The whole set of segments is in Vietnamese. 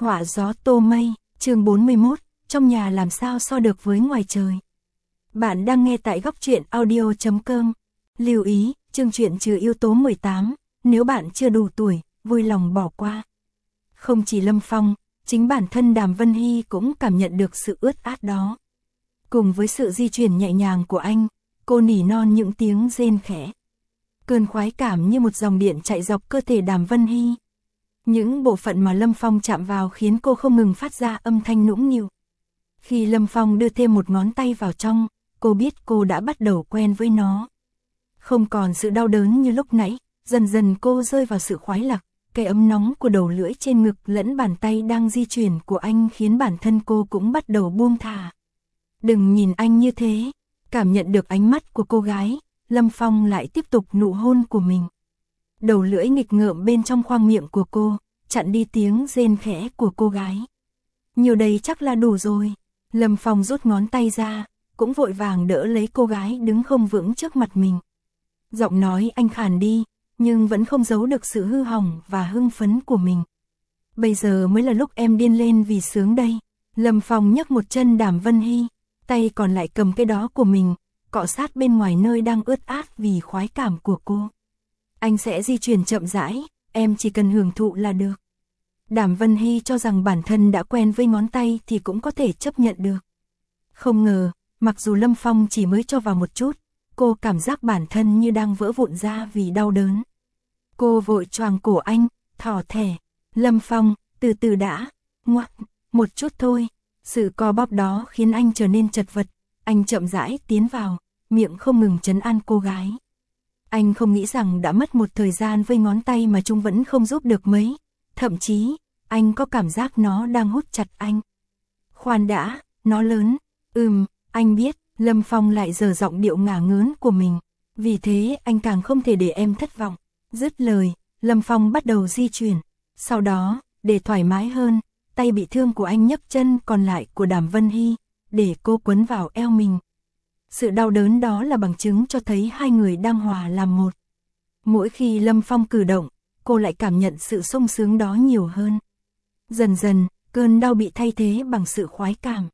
Họa gió tô mây, chương 41, trong nhà làm sao so được với ngoài trời. Bạn đang nghe tại góc truyện audio.com. Lưu ý, chương truyện trừ yếu tố 18, nếu bạn chưa đủ tuổi, vui lòng bỏ qua. Không chỉ Lâm Phong, chính bản thân Đàm Vân Hy cũng cảm nhận được sự ướt át đó. Cùng với sự di chuyển nhẹ nhàng của anh, cô nỉ non những tiếng rên khẽ. Cơn khoái cảm như một dòng điện chạy dọc cơ thể Đàm Vân Hy. Những bộ phận mà Lâm Phong chạm vào khiến cô không ngừng phát ra âm thanh nũng nịu. Khi Lâm Phong đưa thêm một ngón tay vào trong, cô biết cô đã bắt đầu quen với nó. Không còn sự đau đớn như lúc nãy, dần dần cô rơi vào sự khoái lạc. Cái ấm nóng của đầu lưỡi trên ngực lẫn bàn tay đang di chuyển của anh khiến bản thân cô cũng bắt đầu buông thả. Đừng nhìn anh như thế. Cảm nhận được ánh mắt của cô gái, Lâm Phong lại tiếp tục nụ hôn của mình. Đầu lưỡi nghịch ngợm bên trong khoang miệng của cô, chặn đi tiếng rên khẽ của cô gái. Nhiều đây chắc là đủ rồi. Lâm Phong rút ngón tay ra, cũng vội vàng đỡ lấy cô gái đứng không vững trước mặt mình. Giọng nói anh khàn đi, nhưng vẫn không giấu được sự hư hỏng và hưng phấn của mình. Bây giờ mới là lúc em điên lên vì sướng đây. Lâm Phong nhấc một chân Đàm Vân Hy, tay còn lại cầm cái đó của mình, cọ sát bên ngoài nơi đang ướt át vì khoái cảm của cô. Anh sẽ di chuyển chậm rãi, em chỉ cần hưởng thụ là được. Đàm Vân Hy cho rằng bản thân đã quen với ngón tay thì cũng có thể chấp nhận được. Không ngờ, mặc dù Lâm Phong chỉ mới cho vào một chút, cô cảm giác bản thân như đang vỡ vụn ra vì đau đớn. Cô vội choàng cổ anh, thỏ thẻ. Lâm Phong, từ từ đã, ngoắc, một chút thôi. Sự co bóp đó khiến anh trở nên chật vật. Anh chậm rãi tiến vào, miệng không ngừng trấn an cô gái. Anh không nghĩ rằng đã mất một thời gian với ngón tay mà chúng vẫn không giúp được mấy. Thậm chí, anh có cảm giác nó đang hút chặt anh. Khoan đã, nó lớn. Anh biết. Lâm Phong lại giở giọng điệu ngả ngớn của mình. Vì thế anh càng không thể để em thất vọng. Dứt lời, Lâm Phong bắt đầu di chuyển. Sau đó, để thoải mái hơn, tay bị thương của anh nhấc chân còn lại của Đàm Vân Hy, để cô quấn vào eo mình. Sự đau đớn đó là bằng chứng cho thấy hai người đang hòa làm một. Mỗi khi Lâm Phong cử động, cô lại cảm nhận sự sung sướng đó nhiều hơn. Dần dần, cơn đau bị thay thế bằng sự khoái cảm.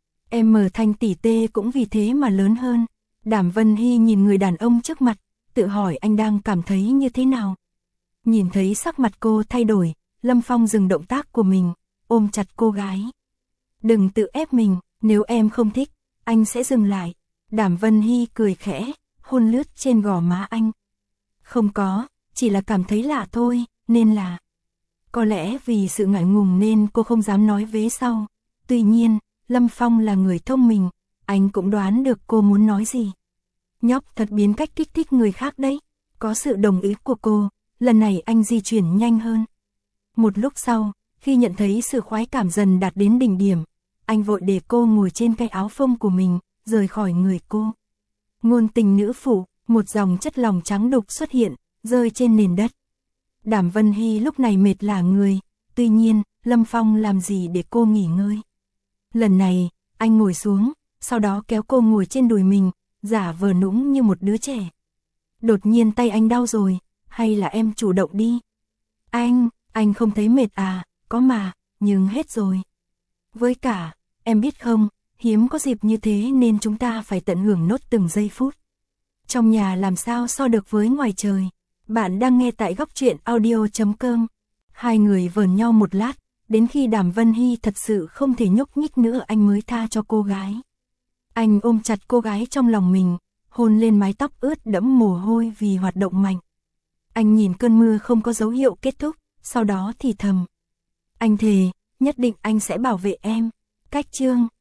Em mở thanh tỉ tê cũng vì thế mà lớn hơn. Đàm Vân Hy nhìn người đàn ông trước mặt, tự hỏi anh đang cảm thấy như thế nào. Nhìn thấy sắc mặt cô thay đổi, Lâm Phong dừng động tác của mình, ôm chặt cô gái. Đừng tự ép mình, nếu em không thích, anh sẽ dừng lại. Đàm Vân Hy cười khẽ, hôn lướt trên gò má anh. Không có, chỉ là cảm thấy lạ thôi, nên là... Có lẽ vì sự ngại ngùng nên cô không dám nói vế sau. Tuy nhiên, Lâm Phong là người thông minh, anh cũng đoán được cô muốn nói gì. Nhóc thật biến cách kích thích người khác đấy. Có sự đồng ý của cô, lần này anh di chuyển nhanh hơn. Một lúc sau, khi nhận thấy sự khoái cảm dần đạt đến đỉnh điểm, anh vội để cô ngồi trên cái áo phông của mình, rời khỏi người cô. Ngôn tình nữ phụ, một dòng chất lỏng trắng đục xuất hiện, rơi trên nền đất. Đàm Vân Hy lúc này mệt lả người, tuy nhiên, Lâm Phong làm gì để cô nghỉ ngơi. Lần này, anh ngồi xuống, sau đó kéo cô ngồi trên đùi mình, giả vờ nũng như một đứa trẻ. Đột nhiên tay anh đau rồi, hay là em chủ động đi? Anh không thấy mệt à, có mà, nhưng hết rồi. Với cả, em biết không, hiếm có dịp như thế nên chúng ta phải tận hưởng nốt từng giây phút. Trong nhà làm sao so được với ngoài trời. Bạn đang nghe tại góc truyện audio.com. Hai người vờn nhau một lát, đến khi Đàm Vân Hy thật sự không thể nhúc nhích nữa anh mới tha cho cô gái. Anh ôm chặt cô gái trong lòng mình, hôn lên mái tóc ướt đẫm mồ hôi vì hoạt động mạnh. Anh nhìn cơn mưa không có dấu hiệu kết thúc, sau đó thì thầm. Anh thề, nhất định anh sẽ bảo vệ em. Cách chương